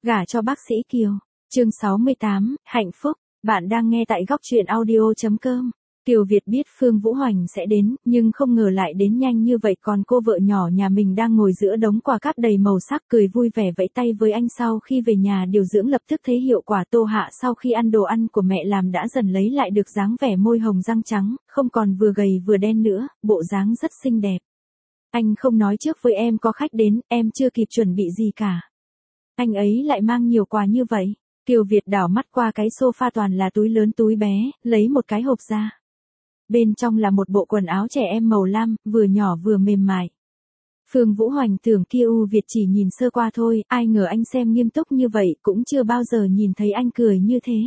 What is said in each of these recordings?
Gả cho bác sĩ Kiều. Chương 68, hạnh phúc. Bạn đang nghe tại góc truyện audio.com. Kiều Việt biết Phương Vũ Hoành sẽ đến, nhưng không ngờ lại đến nhanh như vậy, còn cô vợ nhỏ nhà mình đang ngồi giữa đống quà cáp đầy màu sắc cười vui vẻ vẫy tay với anh. Sau khi về nhà điều dưỡng lập tức thấy hiệu quả. Tô Hạ sau khi ăn đồ ăn của mẹ làm đã dần lấy lại được dáng vẻ môi hồng răng trắng, không còn vừa gầy vừa đen nữa, bộ dáng rất xinh đẹp. Anh không nói trước với em có khách đến, em chưa kịp chuẩn bị gì cả. Anh ấy lại mang nhiều quà như vậy. Kiều Việt đảo mắt qua cái sofa toàn là túi lớn túi bé, lấy một cái hộp ra. Bên trong là một bộ quần áo trẻ em màu lam, vừa nhỏ vừa mềm mại. Phương Vũ Hoành tưởng Kiều Việt chỉ nhìn sơ qua thôi, ai ngờ anh xem nghiêm túc như vậy, cũng chưa bao giờ nhìn thấy anh cười như thế.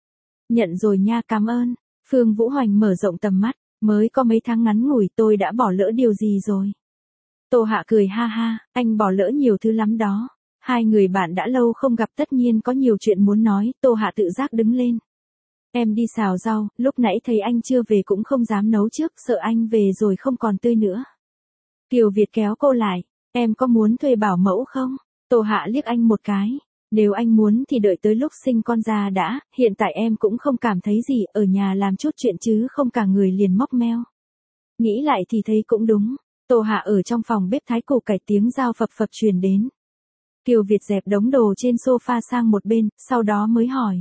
Nhận rồi nha, cảm ơn. Phương Vũ Hoành mở rộng tầm mắt, mới có mấy tháng ngắn ngủi tôi đã bỏ lỡ điều gì rồi. Tô Hạ cười ha ha, anh bỏ lỡ nhiều thứ lắm đó. Hai người bạn đã lâu không gặp tất nhiên có nhiều chuyện muốn nói. Tô Hạ tự giác đứng lên. Em đi xào rau, lúc nãy thấy anh chưa về cũng không dám nấu trước, sợ anh về rồi không còn tươi nữa. Kiều Việt kéo cô lại, em có muốn thuê bảo mẫu không? Tô Hạ liếc anh một cái, nếu anh muốn thì đợi tới lúc sinh con ra đã, hiện tại em cũng không cảm thấy gì, ở nhà làm chút chuyện chứ không cả người liền móc meo. Nghĩ lại thì thấy cũng đúng. Tô Hạ ở trong phòng bếp thái củ cải, tiếng dao phập phập truyền đến. Kiều Việt dẹp đống đồ trên sofa sang một bên, sau đó mới hỏi.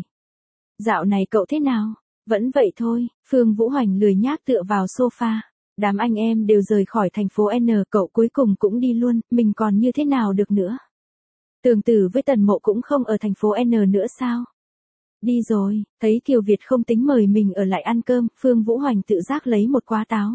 Dạo này cậu thế nào? Vẫn vậy thôi. Phương Vũ Hoành lười nhác tựa vào sofa. Đám anh em đều rời khỏi thành phố N, cậu cuối cùng cũng đi luôn, mình còn như thế nào được nữa? Tường Tử với Tần Mộ cũng không ở thành phố N nữa sao? Đi rồi. Thấy Kiều Việt không tính mời mình ở lại ăn cơm, Phương Vũ Hoành tự giác lấy một quả táo.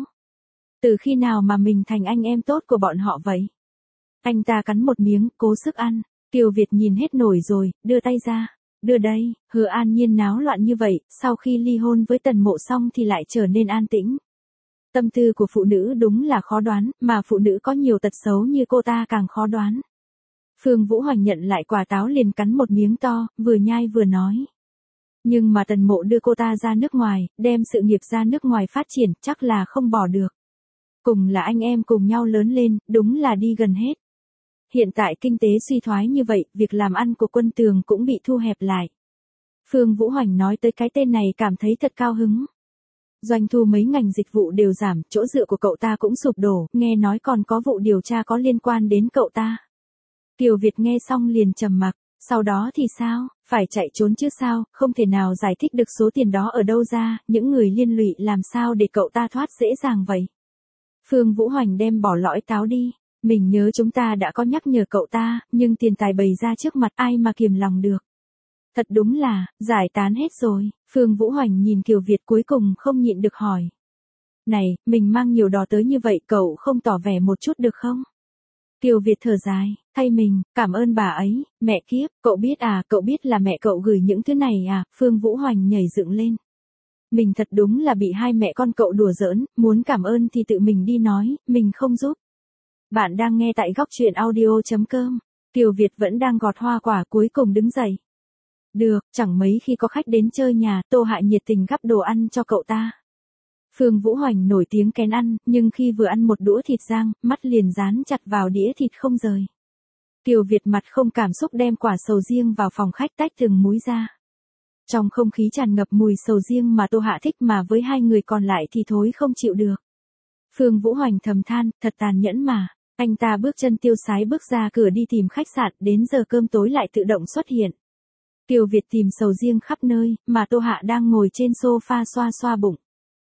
Từ khi nào mà mình thành anh em tốt của bọn họ vậy? Anh ta cắn một miếng, cố sức ăn. Kiều Việt nhìn hết nổi rồi, đưa tay ra. Đưa đây. Hứa An Nhiên náo loạn như vậy, sau khi ly hôn với Tần Mộ xong thì lại trở nên an tĩnh. Tâm tư của phụ nữ đúng là khó đoán, mà phụ nữ có nhiều tật xấu như cô ta càng khó đoán. Phương Vũ Hoành nhận lại quả táo liền cắn một miếng to, vừa nhai vừa nói. Nhưng mà Tần Mộ đưa cô ta ra nước ngoài, đem sự nghiệp ra nước ngoài phát triển, chắc là không bỏ được. Cùng là anh em cùng nhau lớn lên, đúng là đi gần hết. Hiện tại kinh tế suy thoái như vậy, việc làm ăn của Quân Tường cũng bị thu hẹp lại. Phương Vũ Hoành nói tới cái tên này cảm thấy thật cao hứng. Doanh thu mấy ngành dịch vụ đều giảm, chỗ dựa của cậu ta cũng sụp đổ, nghe nói còn có vụ điều tra có liên quan đến cậu ta. Kiều Việt nghe xong liền trầm mặc, sau đó thì sao, phải chạy trốn chứ sao, không thể nào giải thích được số tiền đó ở đâu ra, những người liên lụy làm sao để cậu ta thoát dễ dàng vậy. Phương Vũ Hoành đem bỏ lõi táo đi. Mình nhớ chúng ta đã có nhắc nhở cậu ta, nhưng tiền tài bày ra trước mặt ai mà kiềm lòng được. Thật đúng là, giải tán hết rồi. Phương Vũ Hoành nhìn Kiều Việt cuối cùng không nhịn được hỏi. Này, mình mang nhiều đò tới như vậy, cậu không tỏ vẻ một chút được không? Kiều Việt thở dài, thay mình, cảm ơn bà ấy, mẹ kiếp, cậu biết à, cậu biết là mẹ cậu gửi những thứ này à, Phương Vũ Hoành nhảy dựng lên. Mình thật đúng là bị hai mẹ con cậu đùa giỡn, muốn cảm ơn thì tự mình đi nói, mình không giúp. Bạn đang nghe tại góc truyện audio.com. Kiều Việt vẫn đang gọt hoa quả cuối cùng đứng dậy. Được, chẳng mấy khi có khách đến chơi nhà, Tô Hạ nhiệt tình gắp đồ ăn cho cậu ta. Phương Vũ Hoành nổi tiếng kén ăn, nhưng khi vừa ăn một đũa thịt rang, mắt liền dán chặt vào đĩa thịt không rời. Kiều Việt mặt không cảm xúc đem quả sầu riêng vào phòng khách tách từng múi ra. Trong không khí tràn ngập mùi sầu riêng mà Tô Hạ thích, mà với hai người còn lại thì thối không chịu được. Phương Vũ Hoành thầm than, thật tàn nhẫn mà. Anh ta bước chân tiêu sái bước ra cửa đi tìm khách sạn, đến giờ cơm tối lại tự động xuất hiện. Kiều Việt tìm sầu riêng khắp nơi, mà Tô Hạ đang ngồi trên sofa xoa xoa bụng.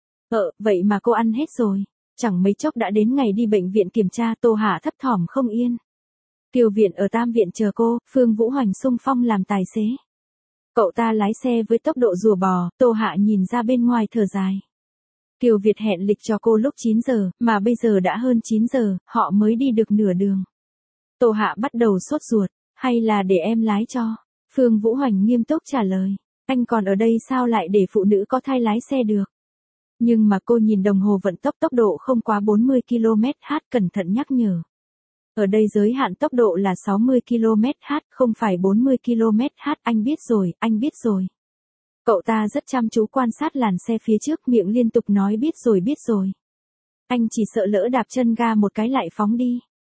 Vậy mà cô ăn hết rồi. Chẳng mấy chốc đã đến ngày đi bệnh viện kiểm tra, Tô Hạ thấp thỏm không yên. Kiều Việt ở Tam Viện chờ cô, Phương Vũ Hoành xung phong làm tài xế. Cậu ta lái xe với tốc độ rùa bò, Tô Hạ nhìn ra bên ngoài thở dài. Kiều Việt hẹn lịch cho cô lúc 9 giờ, mà bây giờ đã hơn 9 giờ, họ mới đi được nửa đường. Tô Hạ bắt đầu sốt ruột, hay là để em lái cho? Phương Vũ Hoành nghiêm túc trả lời, anh còn ở đây sao lại để phụ nữ có thai lái xe được? Nhưng mà cô nhìn đồng hồ vận tốc độ không quá 40 km/h, cẩn thận nhắc nhở. Ở đây giới hạn tốc độ là 60 km/h, không phải 40 km/h, anh biết rồi, anh biết rồi. Cậu ta rất chăm chú quan sát làn xe phía trước, miệng liên tục nói biết rồi biết rồi. Anh chỉ sợ lỡ đạp chân ga một cái lại phóng đi.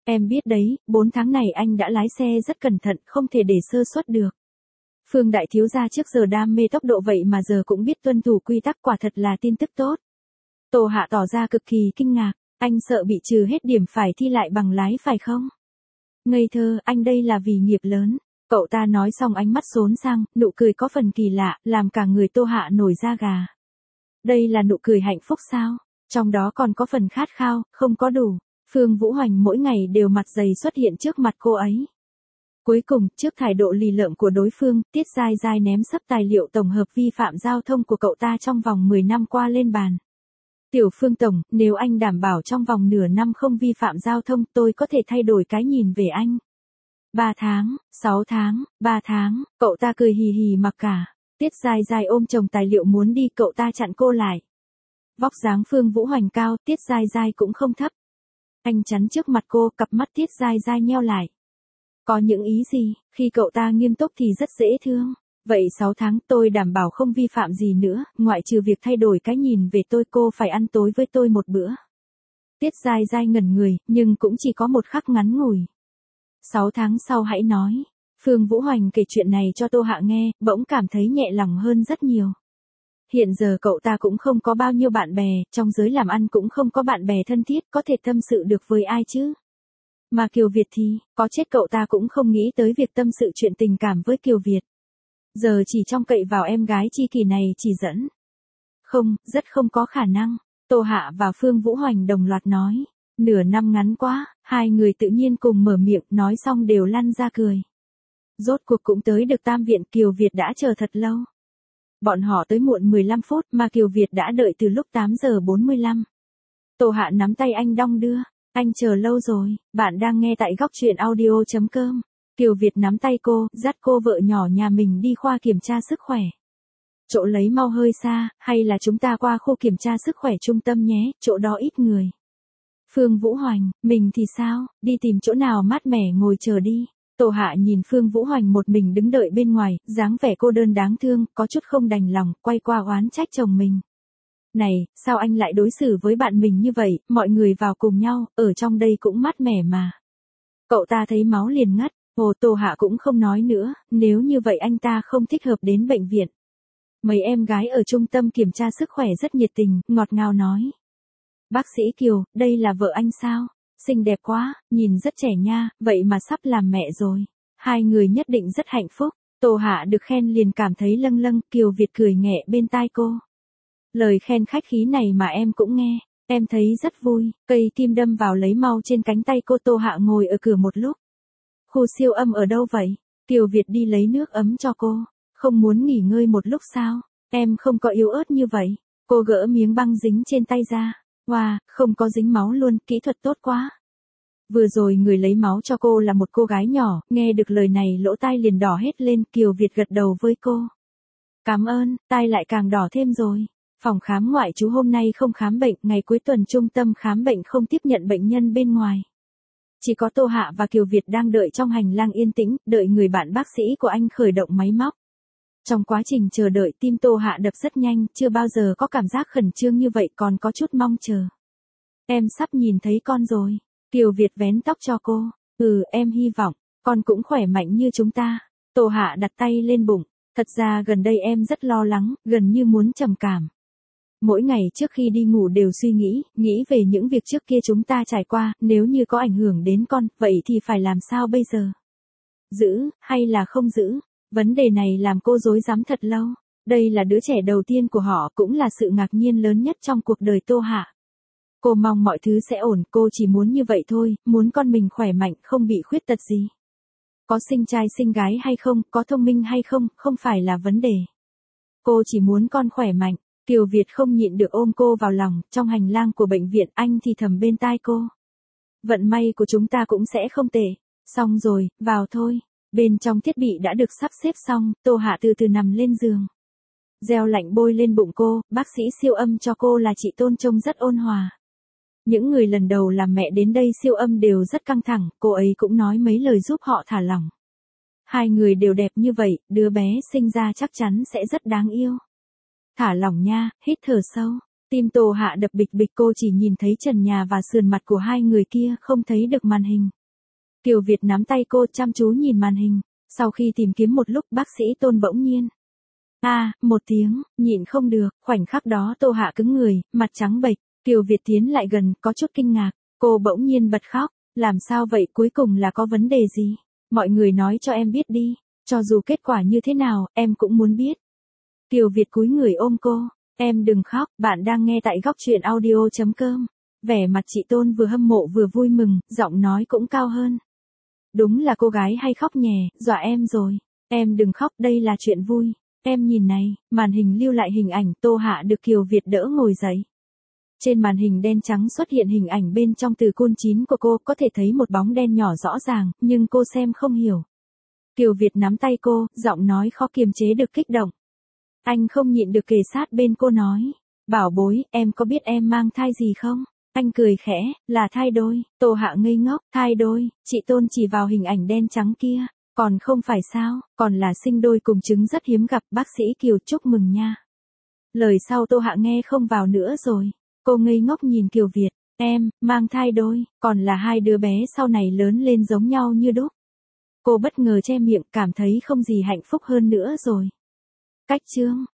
Em biết đấy, 4 tháng này anh đã lái xe rất cẩn thận, không thể để sơ suất được. Phương đại thiếu gia trước giờ đam mê tốc độ vậy mà giờ cũng biết tuân thủ quy tắc, quả thật là tin tức tốt. Tô Hạ tỏ ra cực kỳ kinh ngạc, anh sợ bị trừ hết điểm phải thi lại bằng lái phải không? Ngây thơ, anh đây là vì nghiệp lớn. Cậu ta nói xong ánh mắt xốn sang, nụ cười có phần kỳ lạ, làm cả người Tô Hạ nổi da gà. Đây là nụ cười hạnh phúc sao? Trong đó còn có phần khát khao, không có đủ. Phương Vũ Hoành mỗi ngày đều mặt dày xuất hiện trước mặt cô ấy. Cuối cùng, trước thái độ lì lợm của đối phương, Tiết Giai Giai ném sấp tài liệu tổng hợp vi phạm giao thông của cậu ta trong vòng 10 năm qua lên bàn. Tiểu Phương Tổng, nếu anh đảm bảo trong vòng nửa năm không vi phạm giao thông, tôi có thể thay đổi cái nhìn về anh. 3 tháng, 6 tháng, 3 tháng, cậu ta cười hì hì mặc cả. Tiết Giai Giai ôm chồng tài liệu muốn đi, cậu ta chặn cô lại. Vóc dáng Phương Vũ Hoành cao, Tiết Giai Giai cũng không thấp. Anh chắn trước mặt cô, cặp mắt Tiết Giai Giai nheo lại. Có những ý gì, khi cậu ta nghiêm túc thì rất dễ thương. Vậy 6 tháng tôi đảm bảo không vi phạm gì nữa, ngoại trừ việc thay đổi cái nhìn về tôi, cô phải ăn tối với tôi một bữa. Tiết Giai Giai ngẩn người, nhưng cũng chỉ có một khắc ngắn ngủi. 6 tháng sau hãy nói. Phương Vũ Hoành kể chuyện này cho Tô Hạ nghe, bỗng cảm thấy nhẹ lòng hơn rất nhiều. Hiện giờ cậu ta cũng không có bao nhiêu bạn bè, trong giới làm ăn cũng không có bạn bè thân thiết, có thể tâm sự được với ai chứ. Mà Kiều Việt thì, có chết cậu ta cũng không nghĩ tới việc tâm sự chuyện tình cảm với Kiều Việt. Giờ chỉ trông cậy vào em gái tri kỷ này chỉ dẫn. Không, rất không có khả năng. Tô Hạ và Phương Vũ Hoành đồng loạt nói. Nửa năm ngắn quá, hai người tự nhiên cùng mở miệng, nói xong đều lăn ra cười. Rốt cuộc cũng tới được Tam Viện, Kiều Việt đã chờ thật lâu. Bọn họ tới muộn 15 phút mà Kiều Việt đã đợi từ lúc 8 giờ 45. Tô Hạ nắm tay anh đong đưa. Anh chờ lâu rồi, bạn đang nghe tại góc truyện audio.com. Kiều Việt nắm tay cô, dắt cô vợ nhỏ nhà mình đi khoa kiểm tra sức khỏe. Chỗ lấy mau hơi xa, hay là chúng ta qua khu kiểm tra sức khỏe trung tâm nhé, chỗ đó ít người. Phương Vũ Hoành, mình thì sao, đi tìm chỗ nào mát mẻ ngồi chờ đi. Tô Hạ nhìn Phương Vũ Hoành một mình đứng đợi bên ngoài, dáng vẻ cô đơn đáng thương, có chút không đành lòng, quay qua oán trách chồng mình. Này, sao anh lại đối xử với bạn mình như vậy, mọi người vào cùng nhau, ở trong đây cũng mát mẻ mà. Cậu ta thấy máu liền ngất, Tô Hạ cũng không nói nữa, nếu như vậy anh ta không thích hợp đến bệnh viện. Mấy em gái ở trung tâm kiểm tra sức khỏe rất nhiệt tình, ngọt ngào nói. Bác sĩ Kiều, đây là vợ anh sao? Xinh đẹp quá, nhìn rất trẻ nha, vậy mà sắp làm mẹ rồi. Hai người nhất định rất hạnh phúc. Tô Hạ được khen liền cảm thấy lâng lâng, Kiều Việt cười nhẹ bên tai cô. Lời khen khách khí này mà em cũng nghe, em thấy rất vui. Cây kim đâm vào lấy mau trên cánh tay cô. Tô Hạ ngồi ở cửa một lúc. Khu siêu âm ở đâu vậy? Kiều Việt đi lấy nước ấm cho cô. Không muốn nghỉ ngơi một lúc sao? Em không có yếu ớt như vậy. Cô gỡ miếng băng dính trên tay ra. Wow, không có dính máu luôn, kỹ thuật tốt quá. Vừa rồi người lấy máu cho cô là một cô gái nhỏ, nghe được lời này lỗ tai liền đỏ hết lên. Kiều Việt gật đầu với cô. Cảm ơn, tai lại càng đỏ thêm rồi. Phòng khám ngoại trú hôm nay không khám bệnh, ngày cuối tuần trung tâm khám bệnh không tiếp nhận bệnh nhân bên ngoài. Chỉ có Tô Hạ và Kiều Việt đang đợi trong hành lang yên tĩnh, đợi người bạn bác sĩ của anh khởi động máy móc. Trong quá trình chờ đợi, tim Tô Hạ đập rất nhanh, chưa bao giờ có cảm giác khẩn trương như vậy, còn có chút mong chờ. Em sắp nhìn thấy con rồi. Kiều Việt vén tóc cho cô. Em hy vọng, con cũng khỏe mạnh như chúng ta. Tô Hạ đặt tay lên bụng. Thật ra gần đây em rất lo lắng, gần như muốn trầm cảm. Mỗi ngày trước khi đi ngủ đều suy nghĩ về những việc trước kia chúng ta trải qua, nếu như có ảnh hưởng đến con, vậy thì phải làm sao bây giờ? Giữ, hay là không giữ? Vấn đề này làm cô rối rắm thật lâu. Đây là đứa trẻ đầu tiên của họ, cũng là sự ngạc nhiên lớn nhất trong cuộc đời Tô Hạ. Cô mong mọi thứ sẽ ổn, cô chỉ muốn như vậy thôi, muốn con mình khỏe mạnh, không bị khuyết tật gì. Có sinh trai sinh gái hay không, có thông minh hay không, không phải là vấn đề. Cô chỉ muốn con khỏe mạnh. Kiều Việt không nhịn được ôm cô vào lòng, trong hành lang của bệnh viện anh thì thầm bên tai cô. Vận may của chúng ta cũng sẽ không tệ. Xong rồi, vào thôi. Bên trong thiết bị đã được sắp xếp xong, Tô Hạ từ từ nằm lên giường. Gel lạnh bôi lên bụng cô, bác sĩ siêu âm cho cô là chị Tôn trông rất ôn hòa. Những người lần đầu làm mẹ đến đây siêu âm đều rất căng thẳng, cô ấy cũng nói mấy lời giúp họ thả lỏng. Hai người đều đẹp như vậy, đứa bé sinh ra chắc chắn sẽ rất đáng yêu. Thả lỏng nha, hít thở sâu. Tim Tô Hạ đập bịch bịch, cô chỉ nhìn thấy trần nhà và sườn mặt của hai người kia, không thấy được màn hình. Kiều Việt nắm tay cô chăm chú nhìn màn hình. Sau khi tìm kiếm một lúc bác sĩ Tôn bỗng nhiên. Một tiếng, nhịn không được, khoảnh khắc đó Tô Hạ cứng người, mặt trắng bệch. Kiều Việt tiến lại gần, có chút kinh ngạc. Cô bỗng nhiên bật khóc. Làm sao vậy, cuối cùng là có vấn đề gì? Mọi người nói cho em biết đi. Cho dù kết quả như thế nào, em cũng muốn biết. Kiều Việt cúi người ôm cô. Em đừng khóc, bạn đang nghe tại góc truyện audio.com. Vẻ mặt chị Tôn vừa hâm mộ vừa vui mừng, giọng nói cũng cao hơn. Đúng là cô gái hay khóc nhè, dọa em rồi. Em đừng khóc, đây là chuyện vui. Em nhìn này, màn hình lưu lại hình ảnh Tô Hạ được Kiều Việt đỡ ngồi dậy. Trên màn hình đen trắng xuất hiện hình ảnh bên trong từ côn chín của cô, có thể thấy một bóng đen nhỏ rõ ràng, nhưng cô xem không hiểu. Kiều Việt nắm tay cô, giọng nói khó kiềm chế được kích động. Anh không nhịn được kề sát bên cô nói. Bảo bối, em có biết em mang thai gì không? Anh cười khẽ, là thai đôi. Tô Hạ ngây ngốc, thai đôi, chị Tôn chỉ vào hình ảnh đen trắng kia. Còn không phải sao, còn là sinh đôi cùng trứng rất hiếm gặp, bác sĩ Kiều chúc mừng nha. Lời sau Tô Hạ nghe không vào nữa rồi. Cô ngây ngốc nhìn Kiều Việt, em, mang thai đôi, còn là hai đứa bé sau này lớn lên giống nhau như đúc. Cô bất ngờ che miệng, cảm thấy không gì hạnh phúc hơn nữa rồi. Cách chương